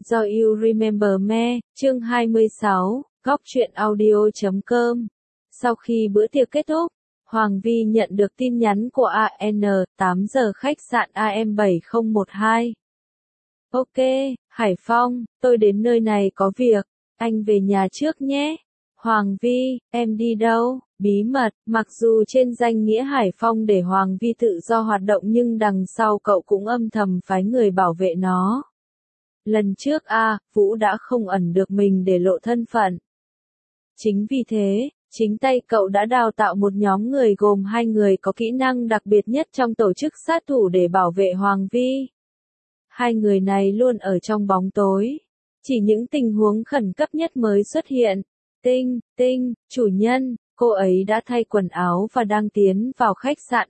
Do You Remember Me, chương 26, góc truyện audio.com. Sau khi bữa tiệc kết thúc, Hoàng Vi nhận được tin nhắn của AN, 8 giờ khách sạn AM7012. Ok, Hải Phong, tôi đến nơi này có việc, anh về nhà trước nhé. Hoàng Vi, em đi đâu? Bí mật, mặc dù trên danh nghĩa Hải Phong để Hoàng Vi tự do hoạt động nhưng đằng sau cậu cũng âm thầm phái người bảo vệ nó. Lần trước Vũ đã không ẩn được mình để lộ thân phận. Chính vì thế, chính tay cậu đã đào tạo một nhóm người gồm 2 người có kỹ năng đặc biệt nhất trong tổ chức sát thủ để bảo vệ Hoàng Vi. 2 người này luôn ở trong bóng tối. Chỉ những tình huống khẩn cấp nhất mới xuất hiện. Tinh, chủ nhân, cô ấy đã thay quần áo và đang tiến vào khách sạn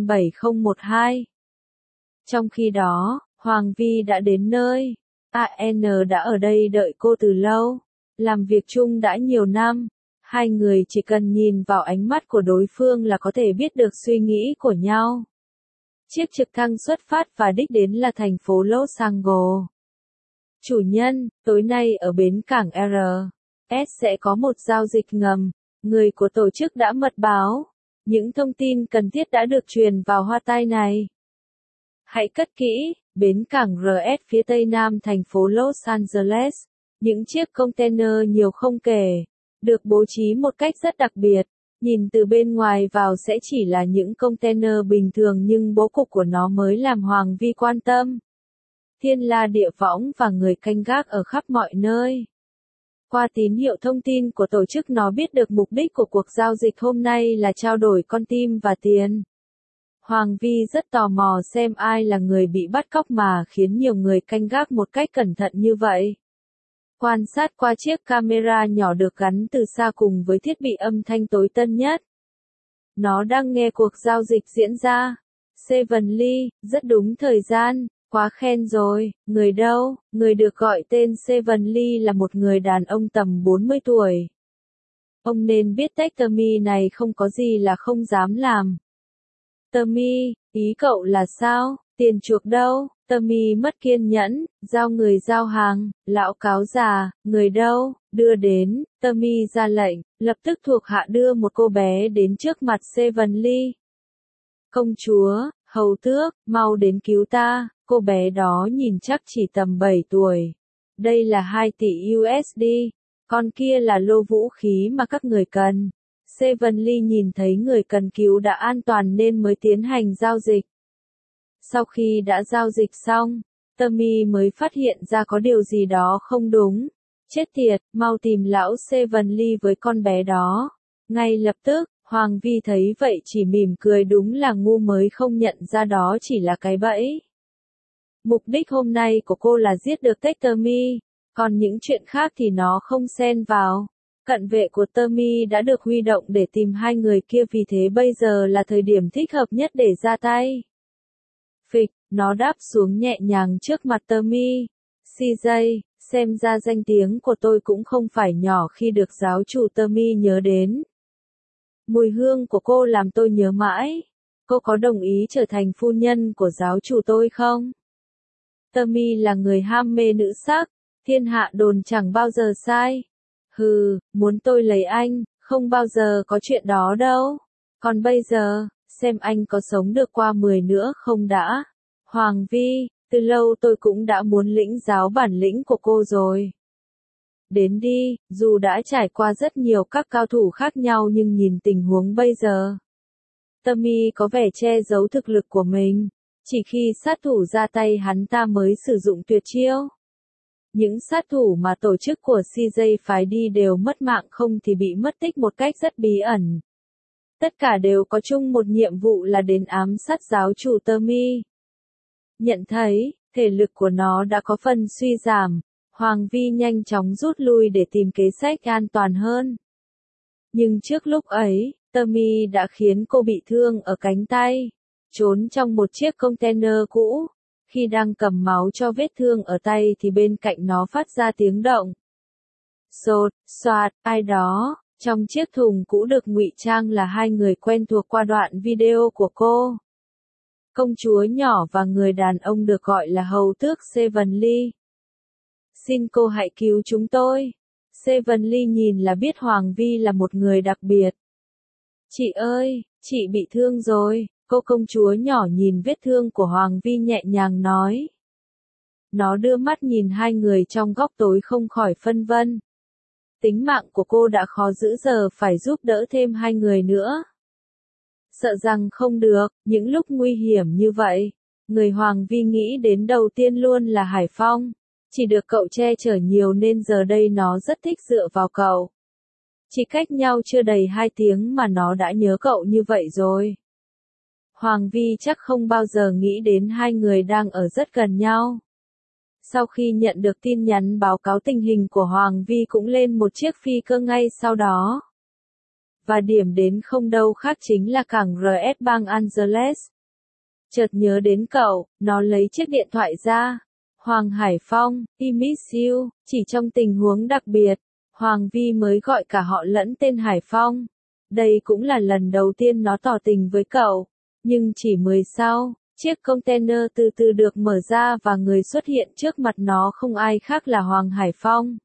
AM7012. Trong khi đó, Hoàng Vi đã đến nơi. AN đã ở đây đợi cô từ lâu. Làm việc chung đã nhiều năm. 2 người chỉ cần nhìn vào ánh mắt của đối phương là có thể biết được suy nghĩ của nhau. Chiếc trực thăng xuất phát và đích đến là thành phố Los Angeles. Chủ nhân, tối nay ở bến cảng RS sẽ có một giao dịch ngầm. Người của tổ chức đã mật báo. Những thông tin cần thiết đã được truyền vào hoa tai này. Hãy cất kỹ, bến cảng RS phía tây nam thành phố Los Angeles. Những chiếc container nhiều không kể, được bố trí một cách rất đặc biệt. Nhìn từ bên ngoài vào sẽ chỉ là những container bình thường nhưng bố cục của nó mới làm Hoàng Vi quan tâm. Thiên la địa võng và người canh gác ở khắp mọi nơi. Qua tín hiệu thông tin của tổ chức nó biết được mục đích của cuộc giao dịch hôm nay là trao đổi con tim và tiền. Hoàng Vi rất tò mò xem ai là người bị bắt cóc mà khiến nhiều người canh gác một cách cẩn thận như vậy. Quan sát qua chiếc camera nhỏ được gắn từ xa cùng với thiết bị âm thanh tối tân nhất. Nó đang nghe cuộc giao dịch diễn ra. Seven Lee, rất đúng thời gian, quá khen rồi, người đâu? Người được gọi tên Seven Lee là một người đàn ông tầm 40 tuổi. Ông nên biết Tommy này không có gì là không dám làm. Tommy, ý cậu là sao? Tiền chuộc đâu? Tommy mất kiên nhẫn, giao người giao hàng, lão cáo già, người đâu? Đưa đến, Tommy ra lệnh, lập tức thuộc hạ đưa một cô bé đến trước mặt Seven Lee. Công chúa, hầu tước, mau đến cứu ta, cô bé đó nhìn chắc chỉ tầm 7 tuổi. Đây là 2 tỷ USD, con kia là lô vũ khí mà các người cần. Seven Lee nhìn thấy người cần cứu đã an toàn nên mới tiến hành giao dịch. Sau khi đã giao dịch xong, Tommy mới phát hiện ra có điều gì đó không đúng. Chết tiệt, mau tìm lão Seven Lee với con bé đó. Ngay lập tức, Hoàng Vi thấy vậy chỉ mỉm cười, đúng là ngu mới không nhận ra đó chỉ là cái bẫy. Mục đích hôm nay của cô là giết được Tommy, còn những chuyện khác thì nó không xen vào. Cận vệ của Tommy đã được huy động để tìm 2 người kia, vì thế bây giờ là thời điểm thích hợp nhất để ra tay. Phịch, nó đáp xuống nhẹ nhàng trước mặt Tommy. CJ, xem ra danh tiếng của tôi cũng không phải nhỏ khi được giáo chủ Tommy nhớ đến. Mùi hương của cô làm tôi nhớ mãi. Cô có đồng ý trở thành phu nhân của giáo chủ tôi không? Tommy là người ham mê nữ sắc, thiên hạ đồn chẳng bao giờ sai. Hừ, muốn tôi lấy anh, không bao giờ có chuyện đó đâu. Còn bây giờ, xem anh có sống được qua 10 nữa không đã. Hoàng Vi, từ lâu tôi cũng đã muốn lĩnh giáo bản lĩnh của cô rồi. Đến đi, dù đã trải qua rất nhiều các cao thủ khác nhau nhưng nhìn tình huống bây giờ. Tommy có vẻ che giấu thực lực của mình. Chỉ khi sát thủ ra tay hắn ta mới sử dụng tuyệt chiêu. Những sát thủ mà tổ chức của CJ phái đi đều mất mạng, không thì bị mất tích một cách rất bí ẩn. Tất cả đều có chung một nhiệm vụ là đến ám sát giáo chủ Tommy. Nhận thấy, thể lực của nó đã có phần suy giảm, Hoàng Vi nhanh chóng rút lui để tìm kế sách an toàn hơn. Nhưng trước lúc ấy, Tommy đã khiến cô bị thương ở cánh tay, trốn trong một chiếc container cũ. Khi đang cầm máu cho vết thương ở tay thì bên cạnh nó phát ra tiếng động. Sột, soạt, ai đó, trong chiếc thùng cũ được ngụy trang là 2 người quen thuộc qua đoạn video của cô. Công chúa nhỏ và người đàn ông được gọi là hầu tước Seven Lee. Xin cô hãy cứu chúng tôi. Seven Lee nhìn là biết Hoàng Vi là một người đặc biệt. Chị ơi, chị bị thương rồi, cô công chúa nhỏ nhìn vết thương của Hoàng Vi nhẹ nhàng nói. Nó đưa mắt nhìn hai người trong góc tối không khỏi phân vân. Tính mạng của cô đã khó giữ giờ phải giúp đỡ thêm hai người nữa. Sợ rằng không được, những lúc nguy hiểm như vậy, người Hoàng Vi nghĩ đến đầu tiên luôn là Hải Phong. Chỉ được cậu che chở nhiều nên giờ đây nó rất thích dựa vào cậu. Chỉ cách nhau chưa đầy 2 tiếng mà nó đã nhớ cậu như vậy rồi. Hoàng Vi chắc không bao giờ nghĩ đến hai người đang ở rất gần nhau. Sau khi nhận được tin nhắn báo cáo tình hình của Hoàng Vi cũng lên một chiếc phi cơ ngay sau đó. Và điểm đến không đâu khác chính là cảng RS bang Angeles. Chợt nhớ đến cậu, nó lấy chiếc điện thoại ra. Hoàng Hải Phong, I miss you, chỉ trong tình huống đặc biệt, Hoàng Vi mới gọi cả họ lẫn tên Hải Phong. Đây cũng là lần đầu tiên nó tỏ tình với cậu. Nhưng chỉ 10 sau, chiếc container từ từ được mở ra và người xuất hiện trước mặt nó không ai khác là Hoàng Hải Phong.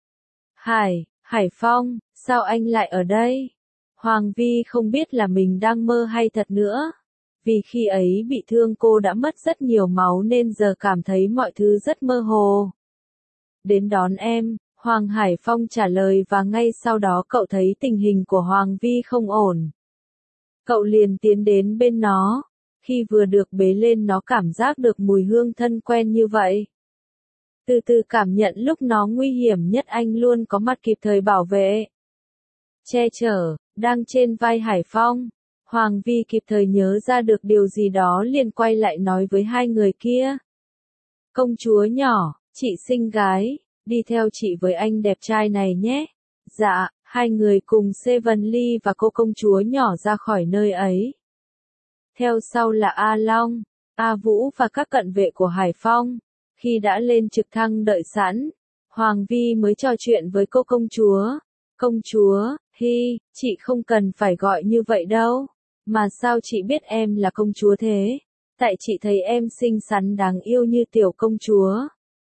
Hải Phong, sao anh lại ở đây? Hoàng Vi không biết là mình đang mơ hay thật nữa. Vì khi ấy bị thương cô đã mất rất nhiều máu nên giờ cảm thấy mọi thứ rất mơ hồ. Đến đón em, Hoàng Hải Phong trả lời và ngay sau đó cậu thấy tình hình của Hoàng Vi không ổn. Cậu liền tiến đến bên nó. Khi vừa được bế lên nó cảm giác được mùi hương thân quen như vậy. Từ từ cảm nhận lúc nó nguy hiểm nhất anh luôn có mặt kịp thời bảo vệ. Che chở, đang trên vai Hải Phong. Hoàng Vi kịp thời nhớ ra được điều gì đó liền quay lại nói với hai người kia. Công chúa nhỏ, chị xinh gái, đi theo chị với anh đẹp trai này nhé. Dạ, hai người cùng Seven Lee và cô công chúa nhỏ ra khỏi nơi ấy. Theo sau là A Long, A Vũ và các cận vệ của Hải Phong. Khi đã lên trực thăng đợi sẵn, Hoàng Vi mới trò chuyện với cô công chúa. Công chúa, chị không cần phải gọi như vậy đâu. Mà sao chị biết em là công chúa thế? Tại chị thấy em xinh xắn đáng yêu như tiểu công chúa.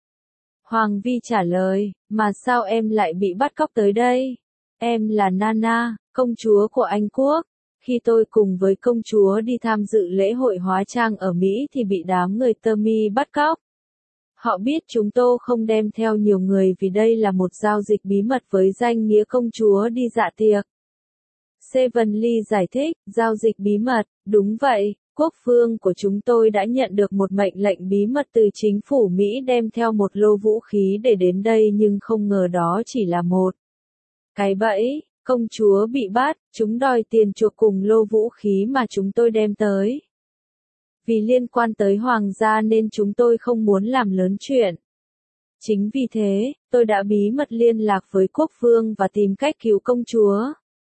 Hoàng Vi trả lời, mà sao em lại bị bắt cóc tới đây? Em là Nana, công chúa của Anh Quốc. Khi tôi cùng với công chúa đi tham dự lễ hội hóa trang ở Mỹ thì bị đám người Tami bắt cóc. Họ biết chúng tôi không đem theo nhiều người vì đây là một giao dịch bí mật với danh nghĩa công chúa đi dạ tiệc. Seven Lee giải thích, giao dịch bí mật, đúng vậy, quốc vương của chúng tôi đã nhận được một mệnh lệnh bí mật từ chính phủ Mỹ đem theo một lô vũ khí để đến đây nhưng không ngờ đó chỉ là một cái bẫy. Công chúa bị bắt, chúng đòi tiền chuộc cùng lô vũ khí mà chúng tôi đem tới. Vì liên quan tới hoàng gia nên chúng tôi không muốn làm lớn chuyện. Chính vì thế, tôi đã bí mật liên lạc với quốc vương và tìm cách cứu công chúa.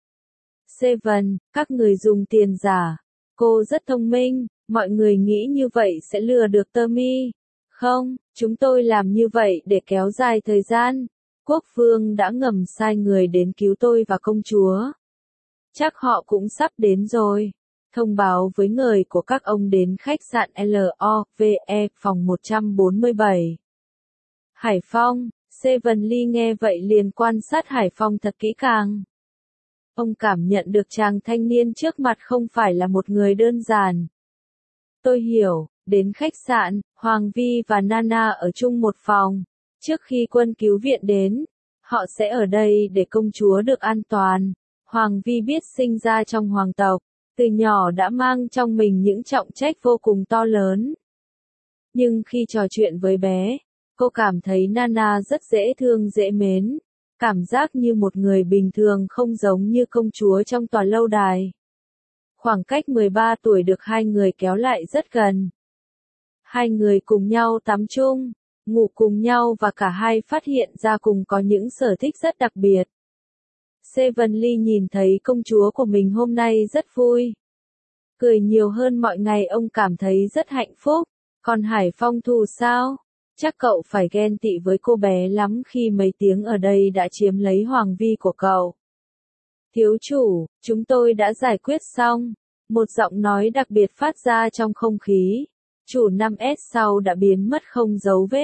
Seven, các người dùng tiền giả. Cô rất thông minh, mọi người nghĩ như vậy sẽ lừa được Tami. Không, chúng tôi làm như vậy để kéo dài thời gian. Quốc vương đã ngầm sai người đến cứu tôi và công chúa. Chắc họ cũng sắp đến rồi. Thông báo với người của các ông đến khách sạn LOVE phòng 147. Hải Phong, Seven Lee nghe vậy liền quan sát Hải Phong thật kỹ càng. Ông cảm nhận được chàng thanh niên trước mặt không phải là một người đơn giản. Tôi hiểu, đến khách sạn, Hoàng Vi và Nana ở chung một phòng. Trước khi quân cứu viện đến, họ sẽ ở đây để công chúa được an toàn. Hoàng Vi biết sinh ra trong hoàng tộc, từ nhỏ đã mang trong mình những trọng trách vô cùng to lớn. Nhưng khi trò chuyện với bé, cô cảm thấy Nana rất dễ thương dễ mến, cảm giác như một người bình thường không giống như công chúa trong tòa lâu đài. Khoảng cách 13 tuổi được hai người kéo lại rất gần. Hai người cùng nhau tắm chung, ngủ cùng nhau và cả hai phát hiện ra cùng có những sở thích rất đặc biệt. Seven Lee nhìn thấy công chúa của mình hôm nay rất vui. Cười nhiều hơn mọi ngày ông cảm thấy rất hạnh phúc. Còn Hải Phong thù sao? Chắc cậu phải ghen tị với cô bé lắm khi mấy tiếng ở đây đã chiếm lấy Hoàng Vi của cậu. Thiếu chủ, chúng tôi đã giải quyết xong. Một giọng nói đặc biệt phát ra trong không khí. Chủ 5S sau đã biến mất không dấu vết.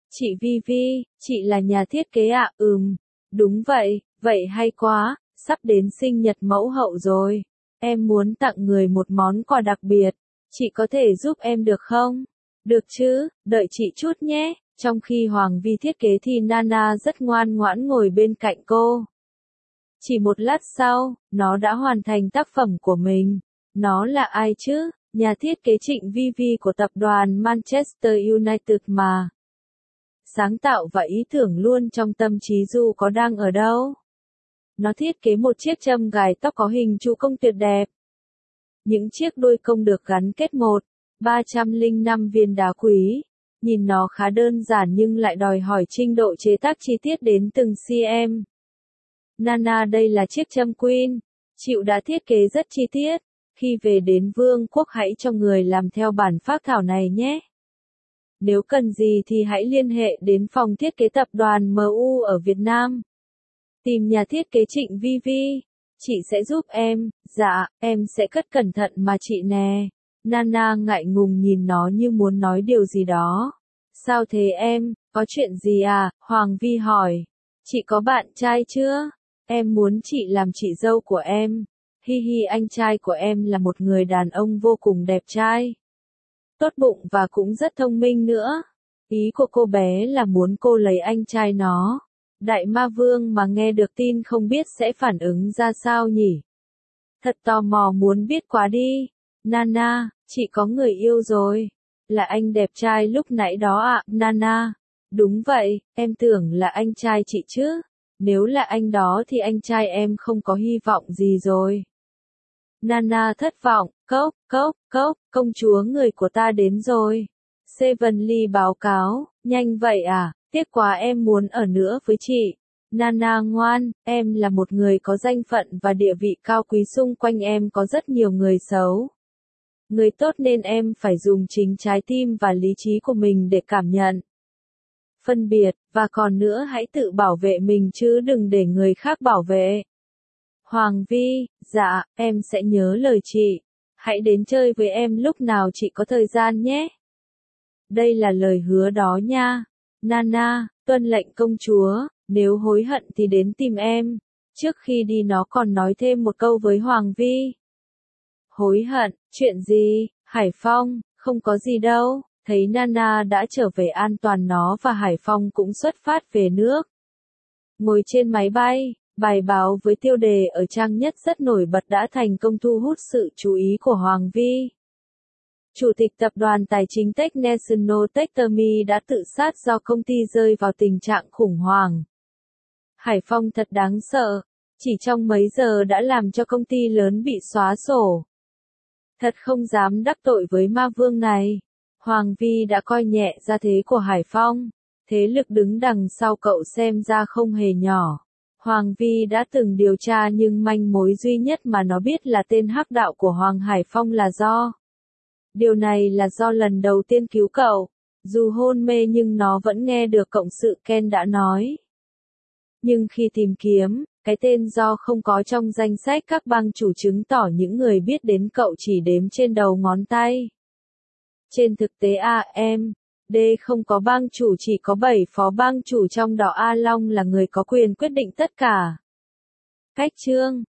Chị Vivi, chị là nhà thiết kế ạ? Đúng vậy, vậy hay quá, sắp đến sinh nhật mẫu hậu rồi. Em muốn tặng người một món quà đặc biệt. Chị có thể giúp em được không? Được chứ, đợi chị chút nhé. Trong khi Hoàng Vi thiết kế thì Nana rất ngoan ngoãn ngồi bên cạnh cô. Chỉ một lát sau, nó đã hoàn thành tác phẩm của mình. Nó là ai chứ? Nhà thiết kế Trịnh Vivi của tập đoàn Manchester United mà. Sáng tạo và ý tưởng luôn trong tâm trí dù có đang ở đâu. Nó thiết kế một chiếc châm gài tóc có hình trụ công tuyệt đẹp. Những chiếc đuôi công được gắn kết 305 viên đá quý. Nhìn nó khá đơn giản nhưng lại đòi hỏi trình độ chế tác chi tiết đến từng cm. Nana, đây là chiếc châm Queen. Chịu đã thiết kế rất chi tiết. Khi về đến Vương quốc hãy cho người làm theo bản phác thảo này nhé. Nếu cần gì thì hãy liên hệ đến phòng thiết kế tập đoàn MU ở Việt Nam. Tìm nhà thiết kế Trịnh Vivi. Chị sẽ giúp em. Dạ, em sẽ cất cẩn thận mà chị nè. Nana ngại ngùng nhìn nó như muốn nói điều gì đó. Sao thế em, có chuyện gì à? Hoàng Vi hỏi. Chị có bạn trai chưa? Em muốn chị làm chị dâu của em. Hi hi, anh trai của em là một người đàn ông vô cùng đẹp trai. Tốt bụng và cũng rất thông minh nữa. Ý của cô bé là muốn cô lấy anh trai nó. Đại ma vương mà nghe được tin không biết sẽ phản ứng ra sao nhỉ? Thật tò mò muốn biết quá đi. Nana, chị có người yêu rồi. Là anh đẹp trai lúc nãy đó ạ, Nana. Đúng vậy, em tưởng là anh trai chị chứ. Nếu là anh đó thì anh trai em không có hy vọng gì rồi. Nana thất vọng, công chúa người của ta đến rồi. Seven Lee báo cáo, nhanh vậy à, tiếc quá em muốn ở nữa với chị. Nana ngoan, em là một người có danh phận và địa vị cao quý, xung quanh em có rất nhiều người xấu. Người tốt nên em phải dùng chính trái tim và lý trí của mình để cảm nhận, phân biệt, và còn nữa hãy tự bảo vệ mình chứ đừng để người khác bảo vệ. Hoàng Vi, dạ, em sẽ nhớ lời chị. Hãy đến chơi với em lúc nào chị có thời gian nhé. Đây là lời hứa đó nha. Nana, tuân lệnh công chúa, nếu hối hận thì đến tìm em. Trước khi đi nó còn nói thêm một câu với Hoàng Vi. Hối hận, chuyện gì? Hải Phong, không có gì đâu. Thấy Nana đã trở về an toàn, nó và Hải Phong cũng xuất phát về nước. Ngồi trên máy bay, bài báo với tiêu đề ở trang nhất rất nổi bật đã thành công thu hút sự chú ý của Hoàng Vi. Chủ tịch tập đoàn tài chính Tech National Techtermi đã tự sát do công ty rơi vào tình trạng khủng hoảng. Hải Phong thật đáng sợ, chỉ trong mấy giờ đã làm cho công ty lớn bị xóa sổ. Thật không dám đắc tội với ma vương này. Hoàng Vi đã coi nhẹ gia thế của Hải Phong. Thế lực đứng đằng sau cậu xem ra không hề nhỏ. Hoàng Vi đã từng điều tra nhưng manh mối duy nhất mà nó biết là tên hắc đạo của Hoàng Hải Phong là do. Điều này là do lần đầu tiên cứu cậu. Dù hôn mê nhưng nó vẫn nghe được cộng sự Ken đã nói. Nhưng khi tìm kiếm, cái tên do không có trong danh sách các bang chủ chứng tỏ những người biết đến cậu chỉ đếm trên đầu ngón tay. Trên thực tế D không có bang chủ, chỉ có 7 phó bang chủ, trong đó A Long là người có quyền quyết định tất cả. Cách chương